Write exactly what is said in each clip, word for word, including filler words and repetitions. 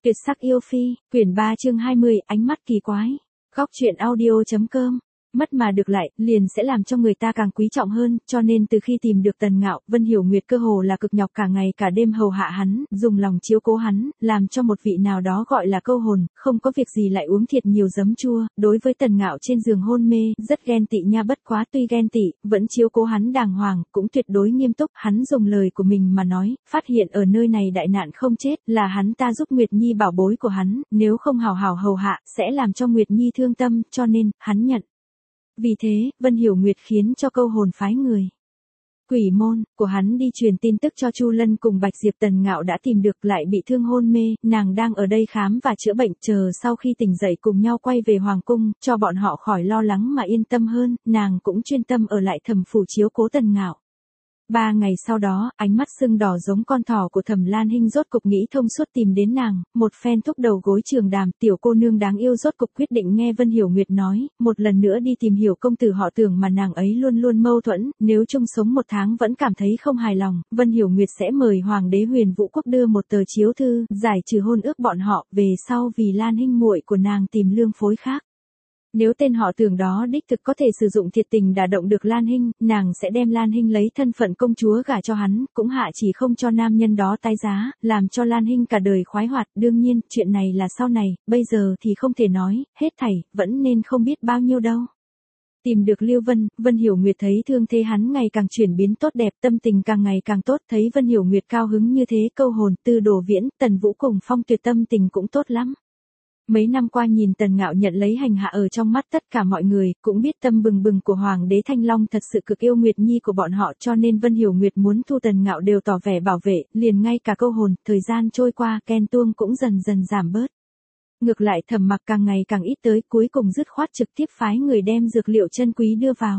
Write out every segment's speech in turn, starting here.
Tuyệt sắc yêu phi, quyển ba chương hai mươi, ánh mắt kỳ quái. Góc truyện audio.com. Mất mà được lại, liền sẽ làm cho người ta càng quý trọng hơn, cho nên từ khi tìm được Tần Ngạo, Vân Hiểu Nguyệt cơ hồ là cực nhọc cả ngày cả đêm hầu hạ hắn, dùng lòng chiếu cố hắn, làm cho một vị nào đó gọi là câu hồn, không có việc gì lại uống thiệt nhiều giấm chua, đối với Tần Ngạo trên giường hôn mê, rất ghen tị nha, bất quá tuy ghen tị, vẫn chiếu cố hắn đàng hoàng, cũng tuyệt đối nghiêm túc, hắn dùng lời của mình mà nói, phát hiện ở nơi này đại nạn không chết, là hắn ta giúp Nguyệt Nhi bảo bối của hắn, nếu không hào hào hầu hạ, sẽ làm cho Nguyệt Nhi thương tâm, cho nên, hắn nhận. Vì thế, Vân Hiểu Nguyệt khiến cho câu hồn phái người Quỷ môn của hắn đi truyền tin tức cho Chu Lân cùng Bạch Diệp. Tần Ngạo đã tìm được, lại bị thương hôn mê, nàng đang ở đây khám và chữa bệnh, chờ sau khi tỉnh dậy cùng nhau quay về hoàng cung, cho bọn họ khỏi lo lắng mà yên tâm hơn, nàng cũng chuyên tâm ở lại Thẩm phủ chiếu cố Tần Ngạo. Ba ngày sau đó, ánh mắt sưng đỏ giống con thỏ của Thẩm Lan Hinh rốt cục nghĩ thông suốt tìm đến nàng, một phen thúc đầu gối trường đàm, tiểu cô nương đáng yêu rốt cục quyết định nghe Vân Hiểu Nguyệt nói, một lần nữa đi tìm hiểu công tử họ Tưởng mà nàng ấy luôn luôn mâu thuẫn, nếu chung sống một tháng vẫn cảm thấy không hài lòng, Vân Hiểu Nguyệt sẽ mời Hoàng đế Huyền Vũ Quốc đưa một tờ chiếu thư, giải trừ hôn ước bọn họ, về sau vì Lan Hinh muội của nàng tìm lương phối khác. Nếu tên họ Tưởng đó đích thực có thể sử dụng thiệt tình đả động được Lan Hinh, nàng sẽ đem Lan Hinh lấy thân phận công chúa gả cho hắn, cũng hạ chỉ không cho nam nhân đó tái giá, làm cho Lan Hinh cả đời khoái hoạt. Đương nhiên, chuyện này là sau này, bây giờ thì không thể nói, hết thảy, vẫn nên không biết bao nhiêu đâu. Tìm được Lưu Vân, Vân Hiểu Nguyệt thấy thương thế hắn ngày càng chuyển biến tốt đẹp, tâm tình càng ngày càng tốt, thấy Vân Hiểu Nguyệt cao hứng như thế, câu hồn, Tư Đồ Viễn, Tần Vũ cùng Phong Tuyệt tâm tình cũng tốt lắm. Mấy năm qua nhìn Tần Ngạo nhận lấy hành hạ ở trong mắt tất cả mọi người, cũng biết tâm bừng bừng của Hoàng đế Thanh Long thật sự cực yêu Nguyệt Nhi của bọn họ, cho nên Vân Hiểu Nguyệt muốn thu Tần Ngạo đều tỏ vẻ bảo vệ, liền ngay cả câu hồn, thời gian trôi qua, ghen tuông cũng dần dần giảm bớt. Ngược lại Thẩm Mặc càng ngày càng ít tới, cuối cùng dứt khoát trực tiếp phái người đem dược liệu chân quý đưa vào.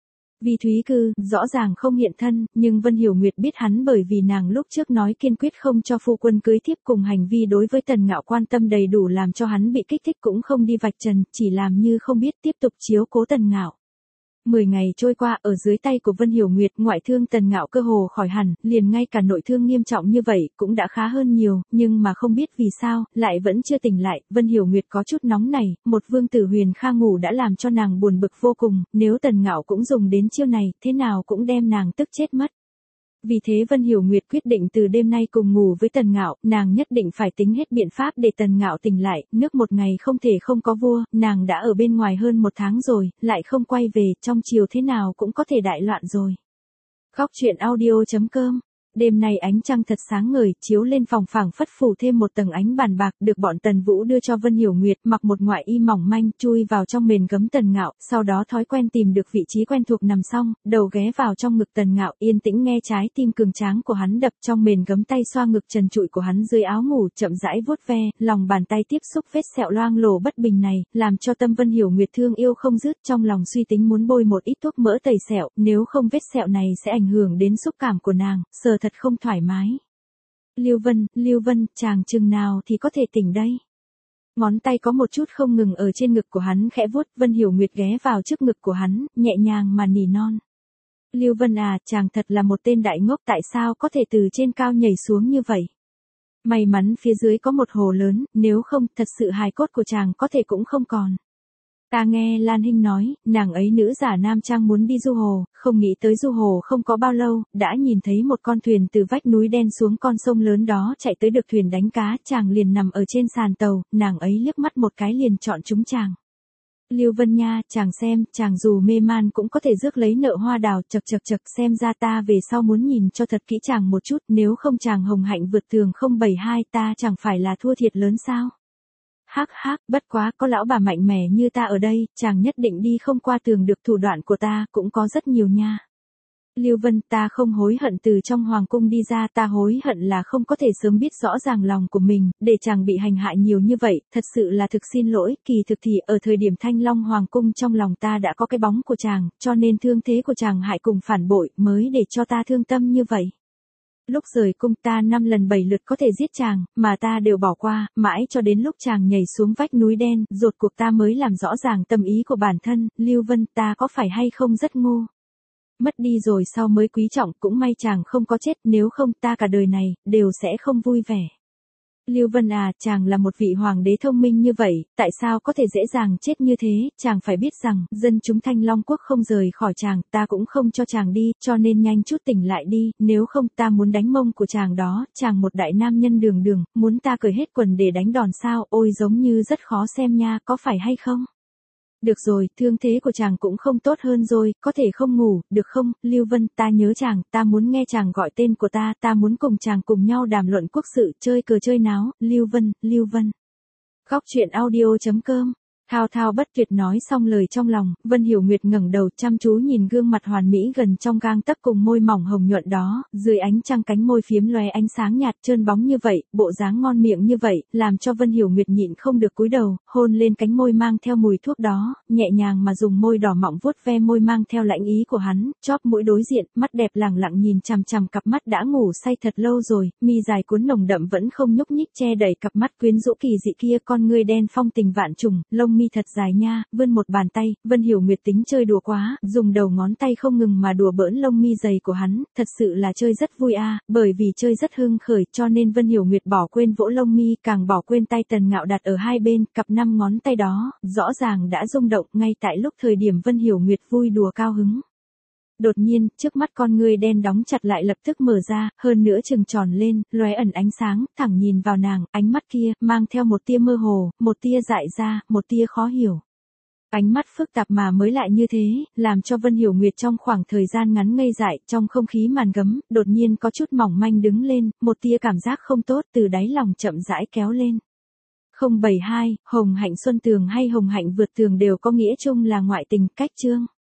Vì Thúy Cư, rõ ràng không hiện thân, nhưng Vân Hiểu Nguyệt biết hắn bởi vì nàng lúc trước nói kiên quyết không cho phu quân cưới thiếp, cùng hành vi đối với Tần Ngạo quan tâm đầy đủ làm cho hắn bị kích thích, cũng không đi vạch trần, chỉ làm như không biết, tiếp tục chiếu cố Tần Ngạo. Mười ngày trôi qua, ở dưới tay của Vân Hiểu Nguyệt, ngoại thương Tần Ngạo cơ hồ khỏi hẳn, liền ngay cả nội thương nghiêm trọng như vậy, cũng đã khá hơn nhiều, nhưng mà không biết vì sao, lại vẫn chưa tỉnh lại. Vân Hiểu Nguyệt có chút nóng này, một vương tử Huyền Kha ngủ đã làm cho nàng buồn bực vô cùng, nếu Tần Ngạo cũng dùng đến chiêu này, thế nào cũng đem nàng tức chết mất. Vì thế Vân Hiểu Nguyệt quyết định từ đêm nay cùng ngủ với Tần Ngạo, nàng nhất định phải tính hết biện pháp để Tần Ngạo tỉnh lại, nước một ngày không thể không có vua, nàng đã ở bên ngoài hơn một tháng rồi, lại không quay về, trong chiều thế nào cũng có thể đại loạn rồi. Góc truyện audio.com. Đêm nay ánh trăng thật sáng ngời, chiếu lên phòng phảng phất phủ thêm một tầng ánh bàn bạc, được bọn Tần Vũ đưa cho Vân Hiểu Nguyệt, mặc một ngoại y mỏng manh, chui vào trong mền gấm Tần Ngạo, sau đó thói quen tìm được vị trí quen thuộc nằm xong, đầu ghé vào trong ngực Tần Ngạo, yên tĩnh nghe trái tim cường tráng của hắn đập, trong mền gấm tay xoa ngực trần trụi của hắn dưới áo ngủ, chậm rãi vuốt ve, lòng bàn tay tiếp xúc vết sẹo loang lổ bất bình này, làm cho tâm Vân Hiểu Nguyệt thương yêu không dứt, trong lòng suy tính muốn bôi một ít thuốc mỡ tẩy sẹo, nếu không vết sẹo này sẽ ảnh hưởng đến xúc cảm của nàng, sờ thật không thoải mái. Lưu Vân, Lưu Vân, chàng chừng nào thì có thể tỉnh đây? Ngón tay có một chút không ngừng ở trên ngực của hắn khẽ vuốt, Vân Hiểu Nguyệt ghé vào trước ngực của hắn, nhẹ nhàng mà nỉ non. Lưu Vân à, chàng thật là một tên đại ngốc, tại sao có thể từ trên cao nhảy xuống như vậy? May mắn phía dưới có một hồ lớn, nếu không, thật sự hài cốt của chàng có thể cũng không còn. Ta nghe Lan Hinh nói, nàng ấy nữ giả nam trang muốn đi du hồ, không nghĩ tới du hồ không có bao lâu, đã nhìn thấy một con thuyền từ vách núi đen xuống con sông lớn đó chạy tới, được thuyền đánh cá, chàng liền nằm ở trên sàn tàu, nàng ấy liếc mắt một cái liền chọn chúng chàng. Lưu Vân nha, chàng xem, chàng dù mê man cũng có thể rước lấy nợ hoa đào, chật chật chật, xem ra ta về sau muốn nhìn cho thật kỹ chàng một chút, nếu không chàng hồng hạnh vượt tường không bảy hai, ta chẳng phải là thua thiệt lớn sao? Hắc hắc, bất quá có lão bà mạnh mẽ như ta ở đây, chàng nhất định đi không qua tường được, thủ đoạn của ta cũng có rất nhiều nha. Lưu Vân, ta không hối hận từ trong hoàng cung đi ra, ta hối hận là không có thể sớm biết rõ ràng lòng của mình, để chàng bị hành hạ nhiều như vậy, thật sự là thực xin lỗi, kỳ thực thì ở thời điểm Thanh Long hoàng cung trong lòng ta đã có cái bóng của chàng, cho nên thương thế của chàng hại cùng phản bội, mới để cho ta thương tâm như vậy. Lúc rời cung ta năm lần bảy lượt có thể giết chàng, mà ta đều bỏ qua, mãi cho đến lúc chàng nhảy xuống vách núi đen, rốt cuộc ta mới làm rõ ràng tâm ý của bản thân. Lưu Vân, ta có phải hay không rất ngu? Mất đi rồi sau mới quý trọng, cũng may chàng không có chết, nếu không ta cả đời này, đều sẽ không vui vẻ. Lưu Vân à, chàng là một vị hoàng đế thông minh như vậy, tại sao có thể dễ dàng chết như thế, chàng phải biết rằng, dân chúng Thanh Long Quốc không rời khỏi chàng, ta cũng không cho chàng đi, cho nên nhanh chút tỉnh lại đi, nếu không ta muốn đánh mông của chàng đó, chàng một đại nam nhân đường đường, muốn ta cởi hết quần để đánh đòn sao, ôi giống như rất khó xem nha, có phải hay không? Được rồi, thương thế của chàng cũng không tốt hơn rồi, có thể không ngủ, được không, Lưu Vân, ta nhớ chàng, ta muốn nghe chàng gọi tên của ta, ta muốn cùng chàng cùng nhau đàm luận quốc sự, chơi cờ chơi náo, Lưu Vân, Lưu Vân. Góc truyện audio chấm com. Thao thao bất tuyệt nói xong lời trong lòng, Vân Hiểu Nguyệt ngẩng đầu chăm chú nhìn gương mặt hoàn mỹ gần trong gang tấc cùng môi mỏng hồng nhuận đó, dưới ánh trăng cánh môi phiếm lóe ánh sáng nhạt trơn bóng như vậy, bộ dáng ngon miệng như vậy, làm cho Vân Hiểu Nguyệt nhịn không được cúi đầu, hôn lên cánh môi mang theo mùi thuốc đó, nhẹ nhàng mà dùng môi đỏ mọng vuốt ve môi mang theo lãnh ý của hắn, chóp mũi đối diện, mắt đẹp lẳng lặng nhìn chằm chằm cặp mắt đã ngủ say thật lâu rồi, mi dài cuốn nồng đậm vẫn không nhúc nhích che đậy cặp mắt quyến rũ kỳ dị kia, con ngươi đen phong tình vạn trùng, lông mi thật dài nha, vươn một bàn tay, Vân Hiểu Nguyệt tính chơi đùa quá, dùng đầu ngón tay không ngừng mà đùa bỡn lông mi dày của hắn, thật sự là chơi rất vui a, bởi vì chơi rất hưng khởi cho nên Vân Hiểu Nguyệt bỏ quên vỗ lông mi, càng bỏ quên tay Tần Ngạo đặt ở hai bên, cặp năm ngón tay đó, rõ ràng đã rung động ngay tại lúc thời điểm Vân Hiểu Nguyệt vui đùa cao hứng. Đột nhiên, trước mắt con ngươi đen đóng chặt lại lập tức mở ra, hơn nữa trừng tròn lên, lóe ẩn ánh sáng, thẳng nhìn vào nàng, ánh mắt kia, mang theo một tia mơ hồ, một tia dại ra, một tia khó hiểu. Ánh mắt phức tạp mà mới lại như thế, làm cho Vân Hiểu Nguyệt trong khoảng thời gian ngắn ngây dại, trong không khí màn gấm, đột nhiên có chút mỏng manh đứng lên, một tia cảm giác không tốt từ đáy lòng chậm rãi kéo lên. không bảy hai, Hồng Hạnh Xuân Tường hay Hồng Hạnh Vượt Tường đều có nghĩa chung là ngoại tình, cách chương.